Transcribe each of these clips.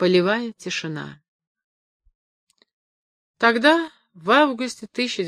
Полевая тишина. Тогда, в августе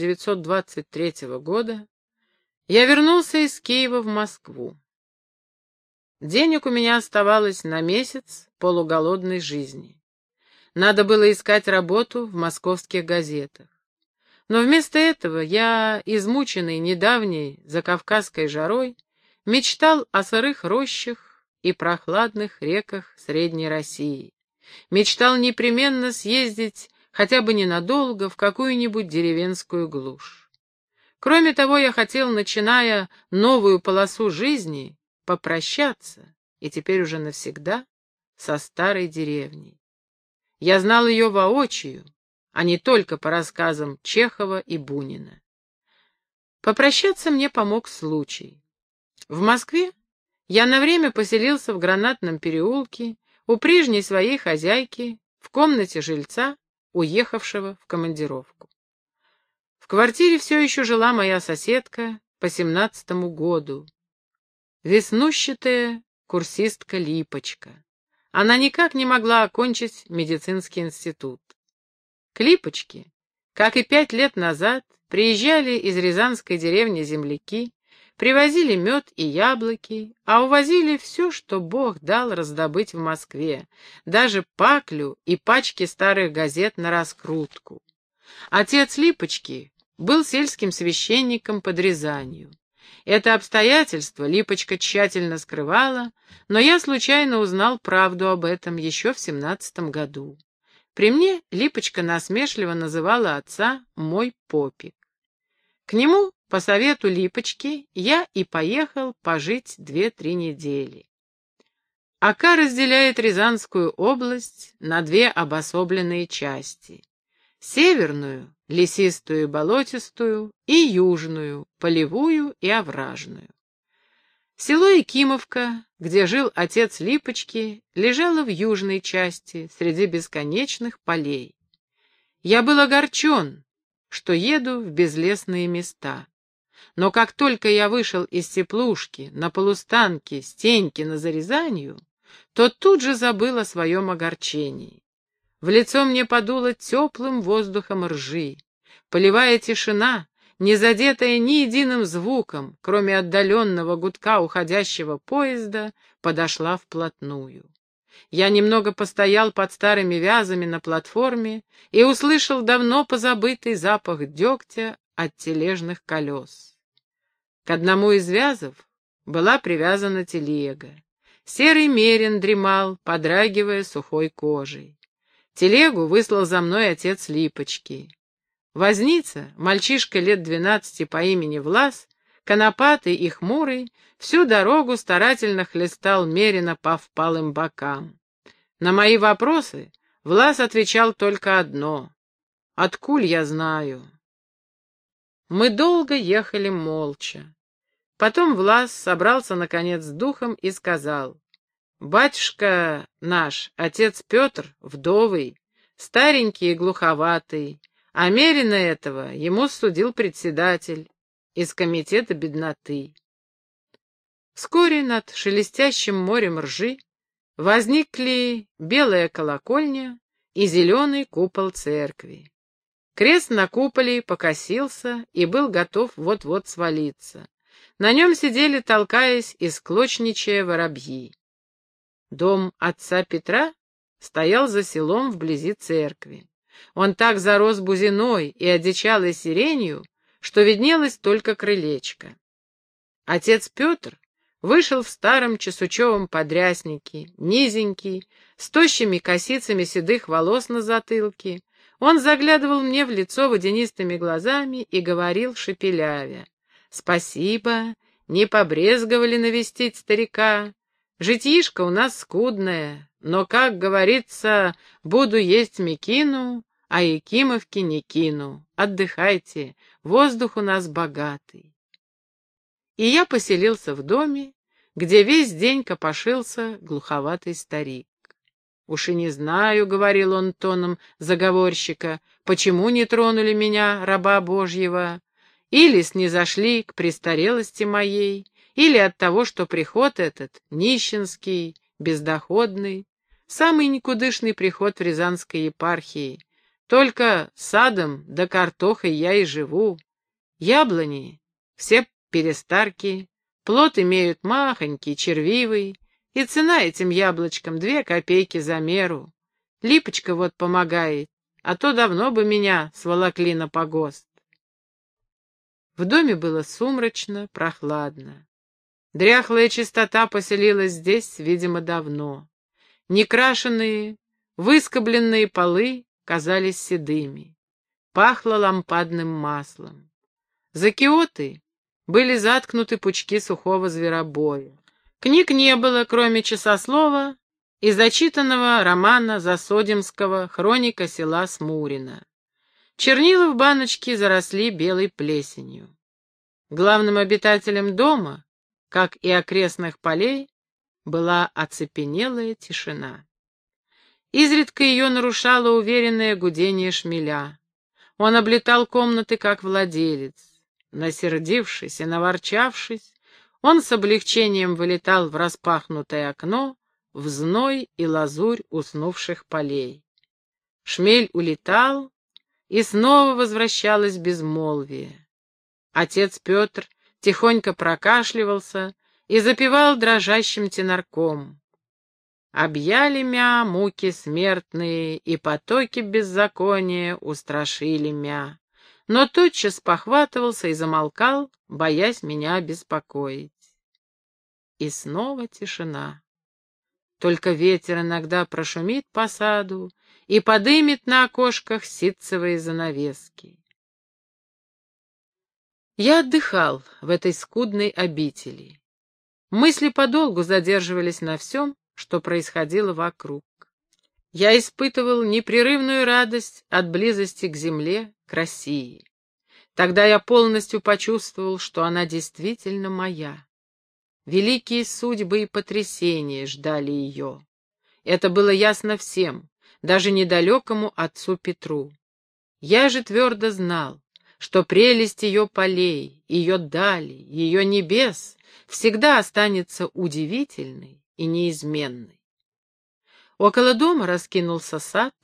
1923 года, я вернулся из Киева в Москву. Денег у меня оставалось на месяц полуголодной жизни. Надо было искать работу в московских газетах. Но вместо этого я, измученный недавней закавказской жарой, мечтал о сырых рощах и прохладных реках Средней России. Мечтал непременно съездить хотя бы ненадолго в какую-нибудь деревенскую глушь. Кроме того, я хотел, начиная новую полосу жизни, попрощаться, и теперь уже навсегда, со старой деревней. Я знал ее воочию, а не только по рассказам Чехова и Бунина. Попрощаться мне помог случай. В Москве я на время поселился в Гранатном переулке у прежней своей хозяйки в комнате жильца, уехавшего в командировку. В квартире все еще жила моя соседка по 17-му году, веснущатая курсистка Липочка. Она никак не могла окончить медицинский институт. К Липочке, как и 5 лет назад, приезжали из рязанской деревни земляки, привозили мед и яблоки, а увозили все, что Бог дал раздобыть в Москве, даже паклю и пачки старых газет на раскрутку. Отец Липочки был сельским священником под Рязанью. Это обстоятельство Липочка тщательно скрывала, но я случайно узнал правду об этом еще в 17-м году. При мне Липочка насмешливо называла отца «мой попик». К нему, по совету Липочки, я и поехал пожить 2-3 недели. Ока разделяет Рязанскую область на 2 обособленные части. Северную, лесистую и болотистую, и южную, полевую и овражную. Село Якимовка, где жил отец Липочки, лежало в южной части, среди бесконечных полей. Я был огорчен, что еду в безлесные места. Но как только я вышел из теплушки на полустанке Стенькина за Рязанью, то тут же забыл о своем огорчении. В лицо мне подуло теплым воздухом ржи. Полевая тишина, не задетая ни единым звуком, кроме отдаленного гудка уходящего поезда, подошла вплотную. Я немного постоял под старыми вязами на платформе и услышал давно позабытый запах дегтя от тележных колес. К одному из вязов была привязана телега. Серый мерин дремал, подрагивая сухой кожей. Телегу выслал за мной отец Липочки. Возница, мальчишка лет 12 по имени Влас, конопатый и хмурый, всю дорогу старательно хлестал мерина по впалым бокам. На мои вопросы Влас отвечал только одно: «Откуль я знаю?» Мы долго ехали молча. Потом Влас собрался наконец с духом и сказал: «Батюшка наш, отец Петр, вдовый, старенький и глуховатый, а мерина этого ему судил председатель из комитета бедноты». Вскоре над шелестящим морем ржи возникли белая колокольня и зеленый купол церкви. Крест на куполе покосился и был готов вот-вот свалиться. На нем сидели, толкаясь и склочничая, воробьи. Дом отца Петра стоял за селом вблизи церкви. Он так зарос бузиной и одичалой сиренью, что виднелось только крылечко. Отец Петр вышел в старом чесучевом подряснике, низенький, с тощими косицами седых волос на затылке. Он заглядывал мне в лицо водянистыми глазами и говорил, шепелявя: «Спасибо, не побрезговали навестить старика. Житишко у нас скудное, но, как говорится, буду есть мекину, а Якимовки не кину. Отдыхайте, воздух у нас богатый». И я поселился в доме, где весь день копошился глуховатый старик. «Уж и не знаю, — говорил он тоном заговорщика, — почему не тронули меня, раба Божьего, или снизошли к престарелости моей, или от того, что приход этот нищенский, бездоходный. самый никудышный приход в Рязанской епархии. Только садом да картохой я и живу. Яблони все перестарки, плод имеют махонький, червивый, и цена этим яблочкам 2 копейки за меру. Липочка вот помогает, а то давно бы меня сволокли на погост. В доме было сумрачно, прохладно. Дряхлая чистота поселилась здесь, видимо, давно. Некрашенные, выскобленные полы казались седыми. Пахло лампадным маслом. За киоты были заткнуты пучки сухого зверобоя. Книг не было, кроме часослова и зачитанного романа Засодимского «Хроника села Смурина». Чернила в баночке заросли белой плесенью. Главным обитателем дома, как и окрестных полей, была оцепенелая тишина. Изредка ее нарушало уверенное гудение шмеля. Он облетал комнаты как владелец. Насердившись и наворчавшись, он с облегчением вылетал в распахнутое окно, в зной и лазурь уснувших полей. Шмель улетал, и снова возвращалось безмолвие. Отец Петр тихонько прокашливался и запевал дрожащим тенорком. «Объяли мя муки смертные, и потоки беззакония устрашили мя». Но тотчас похватывался и замолкал, боясь меня беспокоить. И снова тишина. Только ветер иногда прошумит по саду и подымет на окошках ситцевые занавески. Я отдыхал в этой скудной обители. Мысли подолгу задерживались на всем, что происходило вокруг. Я испытывал непрерывную радость от близости к земле, к России. Тогда я полностью почувствовал, что она действительно моя. Великие судьбы и потрясения ждали ее. Это было ясно всем, даже недалекому отцу Петру. Я же твердо знал, что прелесть ее полей, ее дали, ее небес всегда останется удивительной и неизменной. Около дома раскинулся сад,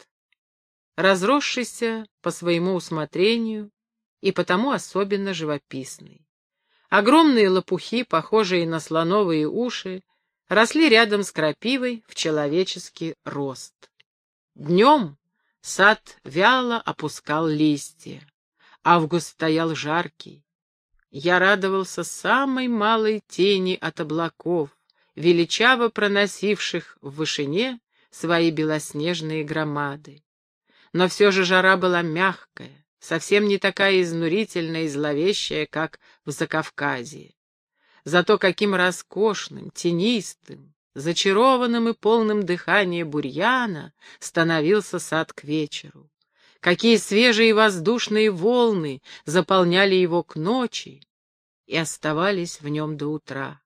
разросшийся по своему усмотрению и потому особенно живописный. Огромные лопухи, похожие на слоновые уши, росли рядом с крапивой в человеческий рост. Днем сад вяло опускал листья. Август стоял жаркий. Я радовался самой малой тени от облаков, величаво проносивших в вышине свои белоснежные громады. Но все же жара была мягкая, совсем не такая изнурительная и зловещая, как в Закавказье. Зато каким роскошным, тенистым, зачарованным и полным дыхания бурьяна становился сад к вечеру. Какие свежие воздушные волны заполняли его к ночи и оставались в нем до утра.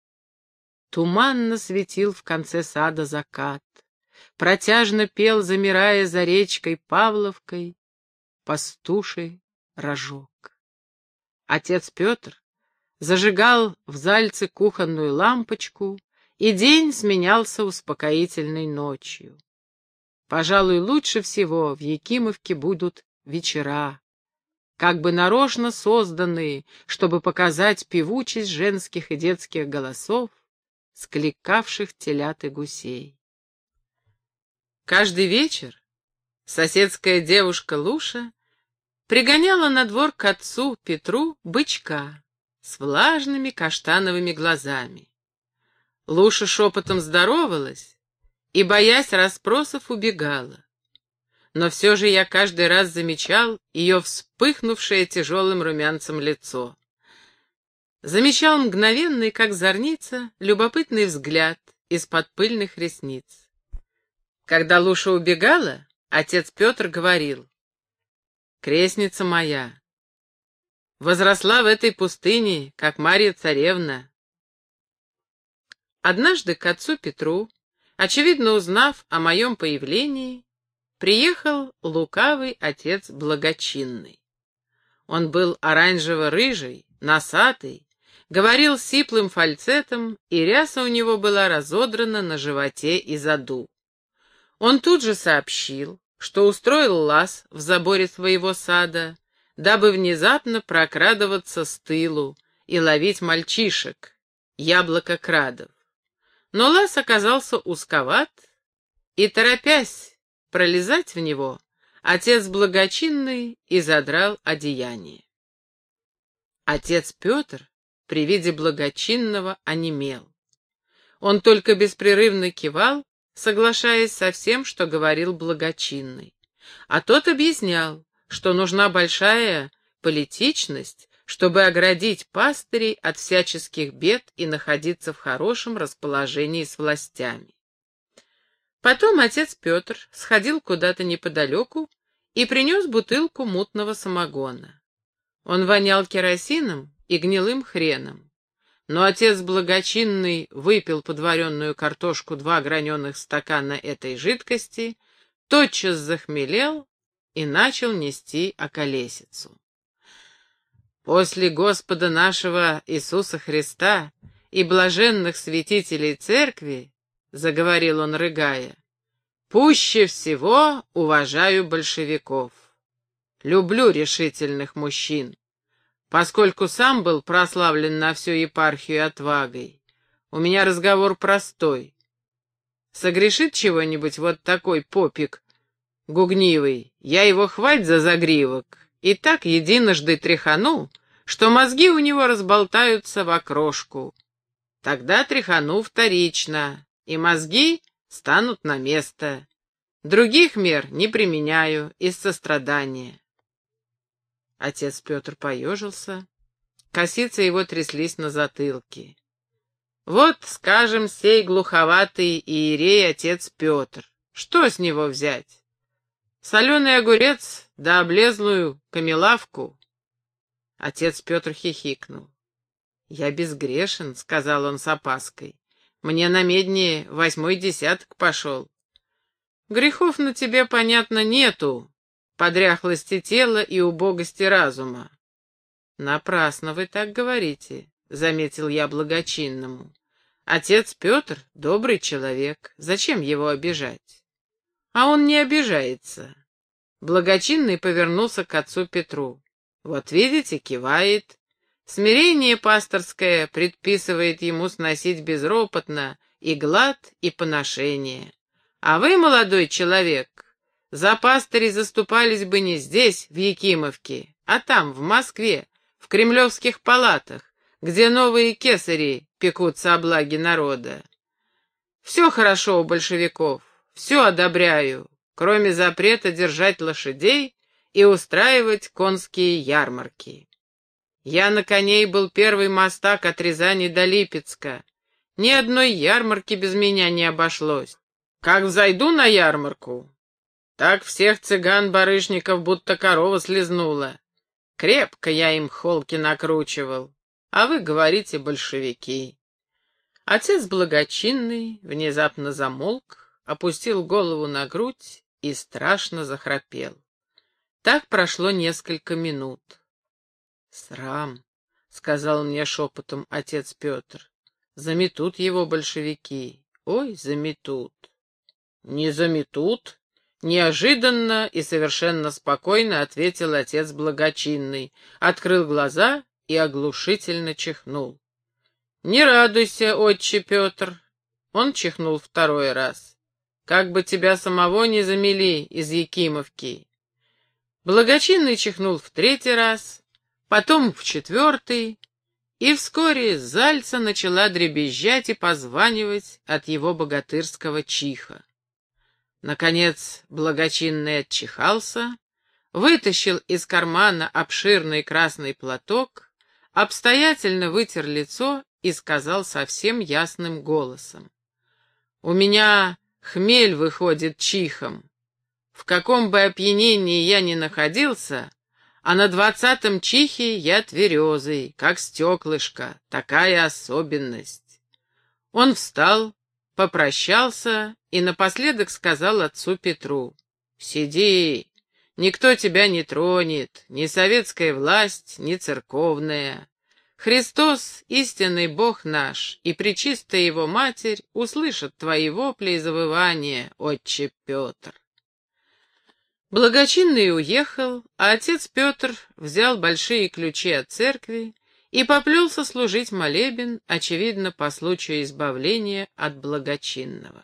Туманно светил в конце сада закат. Протяжно пел, замирая за речкой Павловкой, пастуший рожок. Отец Петр зажигал в зальце кухонную лампочку, и день сменялся успокоительной ночью. Пожалуй, лучше всего в Якимовке будут вечера, как бы нарочно созданные, чтобы показать певучесть женских и детских голосов, скликавших телят и гусей. Каждый вечер соседская девушка Луша пригоняла на двор к отцу Петру бычка с влажными каштановыми глазами. Луша шепотом здоровалась и, боясь расспросов, убегала. Но все же я каждый раз замечал ее вспыхнувшее тяжелым румянцем лицо. Замечал мгновенный, как зорница, любопытный взгляд из-под пыльных ресниц. Когда Луша убегала, отец Петр говорил: «Крестница моя, возросла в этой пустыне, как Марья царевна». Однажды к отцу Петру, очевидно узнав о моем появлении, приехал лукавый отец Благочинный. Он был оранжево-рыжий, носатый, говорил сиплым фальцетом, и ряса у него была разодрана на животе и заду. Он тут же сообщил, что устроил лаз в заборе своего сада, дабы внезапно прокрадываться с тылу и ловить мальчишек, яблококрадов. Но лаз оказался узковат, и, торопясь пролезать в него, отец благочинный изодрал одеяние. Отец Петр при виде благочинного онемел. Он только беспрерывно кивал, соглашаясь со всем, что говорил благочинный. А тот объяснял, что нужна большая политичность, чтобы оградить пастырей от всяческих бед и находиться в хорошем расположении с властями. Потом отец Петр сходил куда-то неподалеку и принес бутылку мутного самогона. Он вонял керосином и гнилым хреном. Но отец благочинный выпил подваренную картошку 2 граненых стакана этой жидкости, тотчас захмелел и начал нести околесицу. После Господа нашего Иисуса Христа и блаженных святителей церкви, заговорил он, рыгая, пуще всего уважаю большевиков. Люблю решительных мужчин. Поскольку сам был прославлен на всю епархию отвагой, у меня разговор простой. Согрешит чего-нибудь вот такой попик гугнивый, я его хвать за загривок и так единожды тряхану, что мозги у него разболтаются в окрошку. Тогда тряхану вторично, и мозги станут на место. Других мер не применяю из сострадания. Отец Петр поежился, косицы его тряслись на затылке. Вот, скажем, сей глуховатый иерей отец Петр. Что с него взять? Соленый огурец да облезлую камелавку? Отец Петр хихикнул. «Я безгрешен», — сказал он с опаской. «Мне на медне 8-й десяток пошел». «Грехов на тебе, понятно, нету, по дряхлости тела и убогости разума». «Напрасно вы так говорите», — заметил я благочинному. «Отец Петр — добрый человек, зачем его обижать?» «А он не обижается». Благочинный повернулся к отцу Петру. «Вот видите, кивает. Смирение пасторское предписывает ему сносить безропотно и глад, и поношение. А вы, молодой человек, за пастырей заступались бы не здесь, в Якимовке, а там, в Москве, в кремлевских палатах, где новые кесари пекутся о благе народа. Все хорошо у большевиков, все одобряю, кроме запрета держать лошадей и устраивать конские ярмарки. Я на коней был первый мастак от Рязани до Липецка. Ни одной ярмарки без меня не обошлось. Как взойду на ярмарку, так всех цыган-барышников будто корова слезнула. Крепко я им холки накручивал, а вы говорите большевики». Отец благочинный внезапно замолк, опустил голову на грудь и страшно захрапел. Так прошло несколько минут. «Срам», — сказал мне шепотом отец Петр, — «заметут его большевики, ой, заметут». «Не заметут?» — неожиданно и совершенно спокойно ответил отец благочинный, открыл глаза и оглушительно чихнул. «Не радуйся, отче Петр!» Он чихнул 2-й раз. «Как бы тебя самого не замели из Якимовки!» Благочинный чихнул в 3-й раз, потом в 4-й, и вскоре Зальца начала дребезжать и позванивать от его богатырского чиха. Наконец благочинный отчихался, вытащил из кармана обширный красный платок, обстоятельно вытер лицо и сказал совсем ясным голосом: «У меня хмель выходит чихом. В каком бы опьянении я ни находился, а на 20-м чихе я тверезый, как стеклышко, такая особенность». Он встал, попрощался и напоследок сказал отцу Петру: «Сиди, никто тебя не тронет, ни советская власть, ни церковная. Христос, истинный Бог наш, и пречистая Его Матерь услышат твои вопли и завывания, отче Петр». Благочинный уехал, а отец Петр взял большие ключи от церкви и поплелся служить молебен, очевидно, по случаю избавления от благочинного.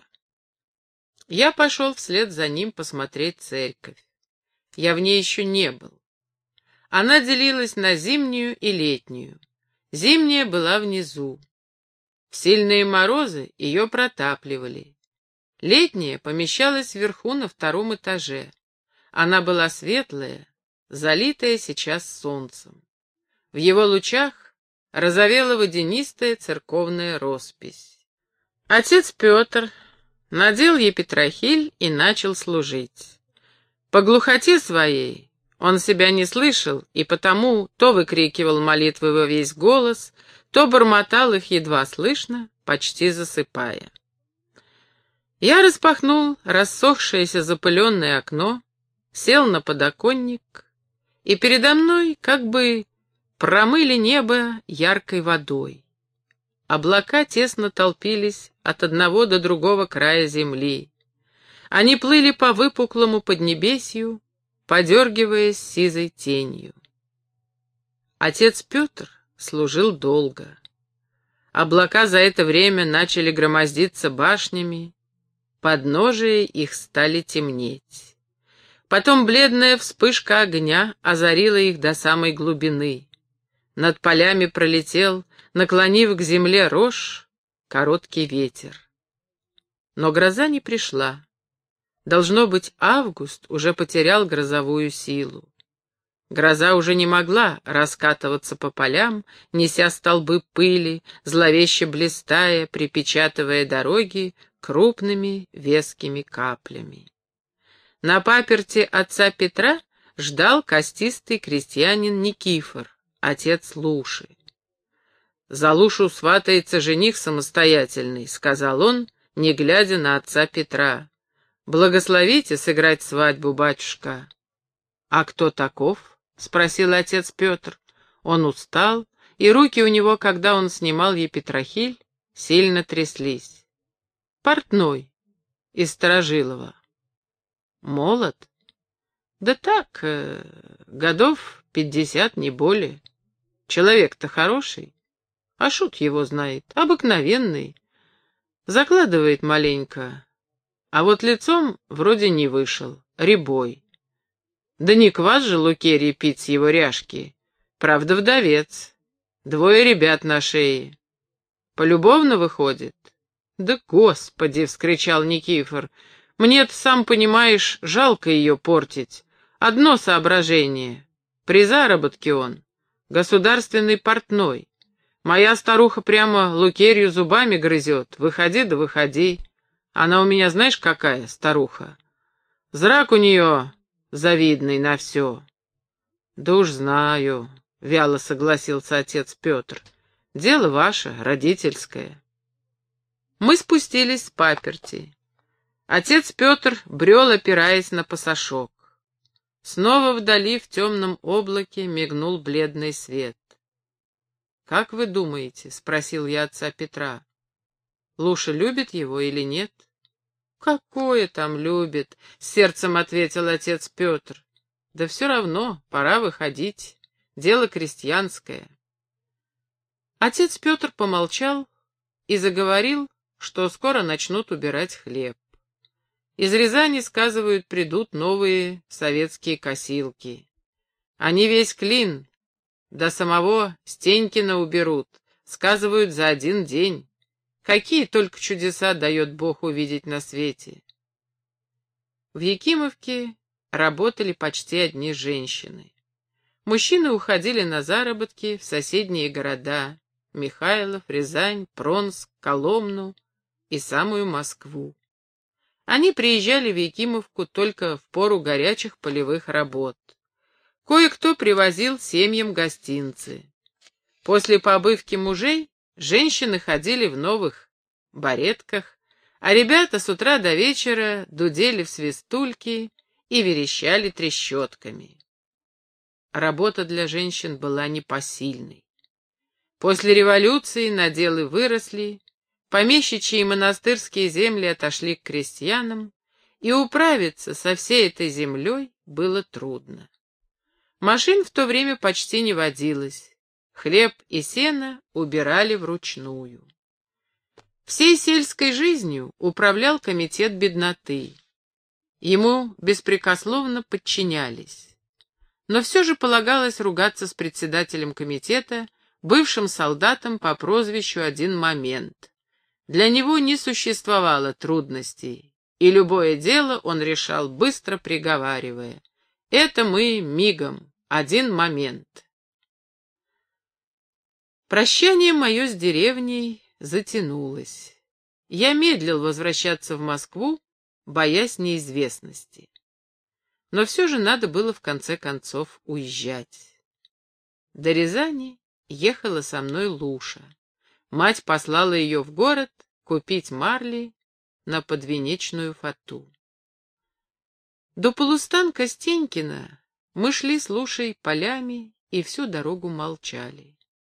Я пошел вслед за ним посмотреть церковь. Я в ней еще не был. Она делилась на зимнюю и летнюю. Зимняя была внизу. В сильные морозы ее протапливали. Летняя помещалась вверху на втором этаже. Она была светлая, залитая сейчас солнцем. В его лучах розовела водянистая церковная роспись. Отец Петр надел епитрахиль и начал служить. По глухоте своей он себя не слышал, и потому то выкрикивал молитвы во весь голос, то бормотал их едва слышно, почти засыпая. Я распахнул рассохшееся запыленное окно, сел на подоконник, и передо мной как бы промыли небо яркой водой. Облака тесно толпились от одного до другого края земли. Они плыли по выпуклому поднебесью, подергиваясь сизой тенью. Отец Петр служил долго. Облака за это время начали громоздиться башнями, подножия их стали темнеть. Потом бледная вспышка огня озарила их до самой глубины. Над полями пролетел, наклонив к земле рожь, короткий ветер. Но гроза не пришла. Должно быть, август уже потерял грозовую силу. Гроза уже не могла раскатываться по полям, неся столбы пыли, зловеще блистая, припечатывая дороги крупными вескими каплями. На паперти отца Петра ждал костистый крестьянин Никифор, отец Луши. «За Лушу сватается жених самостоятельный», — сказал он, не глядя на отца Петра. «Благословите сыграть свадьбу, батюшка». «А кто таков?» — спросил отец Петр. Он устал, и руки у него, когда он снимал епитрахиль, сильно тряслись. «Портной из Старожилова». «Молод?» «Да так, годов 50, не более. Человек-то хороший, а шут его знает, обыкновенный. Закладывает маленько, а вот лицом вроде не вышел, рябой. Да не квас же Лукерий пить с его ряжки, правда вдовец, 2 ребят на шее. Полюбовно выходит?» «Да господи!» — вскричал Никифор. «Мне-то, сам понимаешь, жалко ее портить. Одно соображение. При заработке он. Государственный портной. Моя старуха прямо Лукерью зубами грызет. Выходи да выходи. Она у меня знаешь какая, старуха? Зрак у нее завидный на все». «Да уж знаю», — вяло согласился отец Петр. «Дело ваше, родительское». Мы спустились с паперти. Отец Петр брел, опираясь на пасашок. Снова вдали в темном облаке мигнул бледный свет. «Как вы думаете?» — спросил я отца Петра. «Луша любит его или нет?» «Какое там любит?» — с сердцем ответил отец Петр. «Да все равно, пора выходить. Дело крестьянское». Отец Петр помолчал и заговорил, что скоро начнут убирать хлеб. Из Рязани, сказывают, придут новые советские косилки. Они весь клин, до самого Стенькина уберут, сказывают, за 1 день. Какие только чудеса дает Бог увидеть на свете. В Якимовке работали почти одни женщины. Мужчины уходили на заработки в соседние города — Михайлов, Рязань, Пронск, Коломну и самую Москву. Они приезжали в Якимовку только в пору горячих полевых работ. Кое-кто привозил семьям гостинцы. После побывки мужей женщины ходили в новых баретках, а ребята с утра до вечера дудели в свистульки и верещали трещотками. Работа для женщин была непосильной. После революции наделы выросли, помещичьи и монастырские земли отошли к крестьянам, и управиться со всей этой землей было трудно. Машин в то время почти не водилось, хлеб и сено убирали вручную. Всей сельской жизнью управлял комитет бедноты. Ему беспрекословно подчинялись. Но все же полагалось ругаться с председателем комитета, бывшим солдатом по прозвищу «Один момент». Для него не существовало трудностей, и любое дело он решал быстро, приговаривая: «Это мы мигом, один момент». Прощание мое с деревней затянулось. Я медлил возвращаться в Москву, боясь неизвестности. Но все же надо было в конце концов уезжать. До Рязани ехала со мной Луша. Мать послала ее в город купить марли на подвенечную фату. До полустанка Стенькина мы шли с Лушей полями и всю дорогу молчали.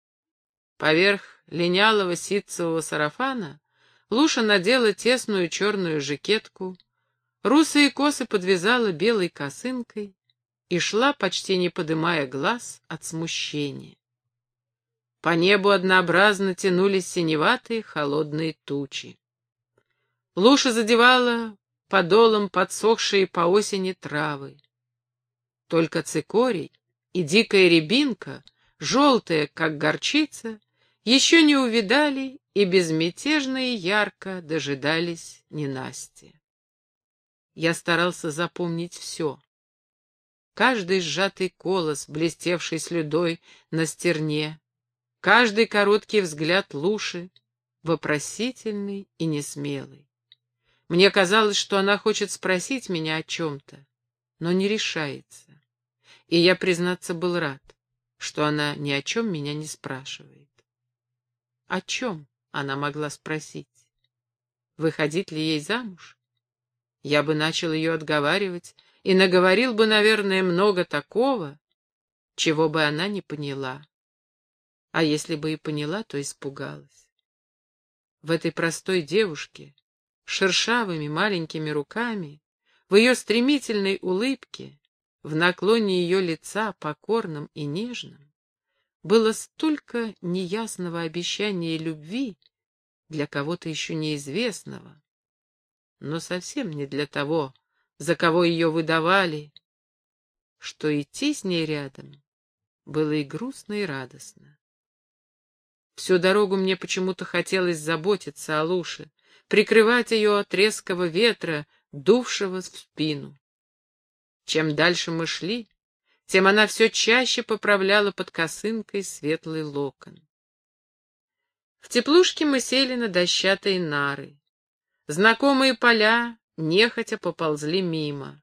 Поверх линялого ситцевого сарафана Луша надела тесную черную жакетку, русые косы подвязала белой косынкой и шла, почти не подымая глаз от смущения. По небу однообразно тянулись синеватые холодные тучи. Луша задевала подолом подсохшие по осени травы. Только цикорий и дикая рябинка, желтая, как горчица, еще не увидали и безмятежно и ярко дожидались ненастья. Я старался запомнить все. Каждый сжатый колос, блестевший слюдой на стерне, каждый короткий взгляд Луши, вопросительный и несмелый. Мне казалось, что она хочет спросить меня о чем-то, но не решается. И я, признаться, был рад, что она ни о чем меня не спрашивает. О чем она могла спросить? Выходить ли ей замуж? Я бы начал ее отговаривать и наговорил бы, наверное, много такого, чего бы она не поняла. А если бы и поняла, то испугалась. В этой простой девушке, шершавыми маленькими руками, в ее стремительной улыбке, в наклоне ее лица, покорном и нежном, было столько неясного обещания любви для кого-то еще неизвестного, но совсем не для того, за кого ее выдавали, что идти с ней рядом было и грустно, и радостно. Всю дорогу мне почему-то хотелось заботиться о Луше, прикрывать ее от резкого ветра, дувшего в спину. Чем дальше мы шли, тем она все чаще поправляла под косынкой светлый локон. В теплушке мы сели на дощатые нары. Знакомые поля нехотя поползли мимо.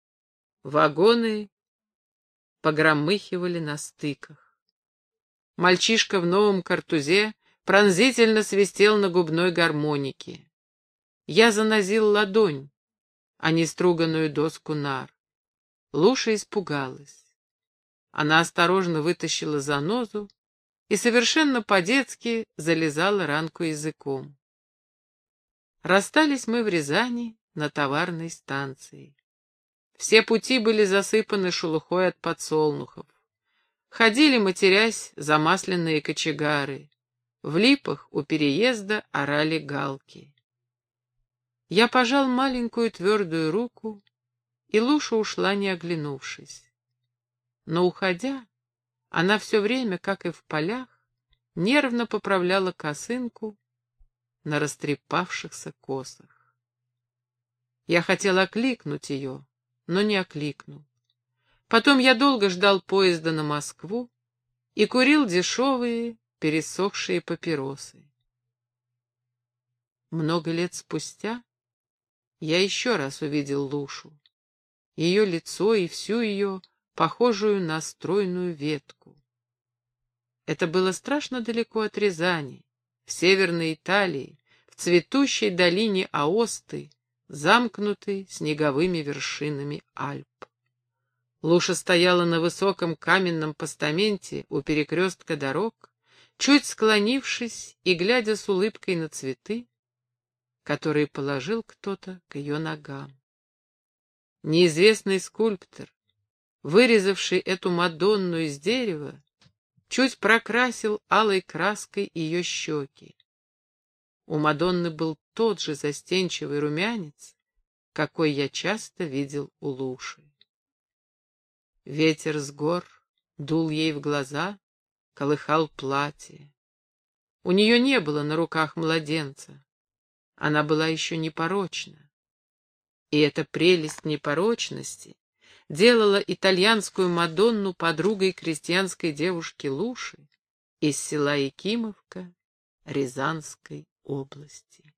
Вагоны погромыхивали на стыках. Мальчишка в новом картузе пронзительно свистел на губной гармонике. Я занозил ладонь, а не струганную доску нар. Луша испугалась. Она осторожно вытащила занозу и совершенно по-детски залезала ранку языком. Расстались мы в Рязани на товарной станции. Все пути были засыпаны шелухой от подсолнухов. Ходили, матерясь, замасленные кочегары. В липах у переезда орали галки. Я пожал маленькую твердую руку, и Луша ушла, не оглянувшись. Но, уходя, она все время, как и в полях, нервно поправляла косынку на растрепавшихся косах. Я хотел окликнуть ее, но не окликнул. Потом я долго ждал поезда на Москву и курил дешевые, пересохшие папиросы. Много лет спустя я еще раз увидел Лушу, ее лицо и всю ее, похожую на стройную ветку. Это было страшно далеко от Рязани, в северной Италии, в цветущей долине Аосты, замкнутой снеговыми вершинами Альп. Луша стояла на высоком каменном постаменте у перекрестка дорог, чуть склонившись и глядя с улыбкой на цветы, которые положил кто-то к ее ногам. Неизвестный скульптор, вырезавший эту Мадонну из дерева, чуть прокрасил алой краской ее щеки. У Мадонны был тот же застенчивый румянец, какой я часто видел у Луши. Ветер с гор дул ей в глаза, колыхал платье. У нее не было на руках младенца. Она была еще непорочна. И эта прелесть непорочности делала итальянскую Мадонну подругой крестьянской девушки Луши из села Якимовка Рязанской области.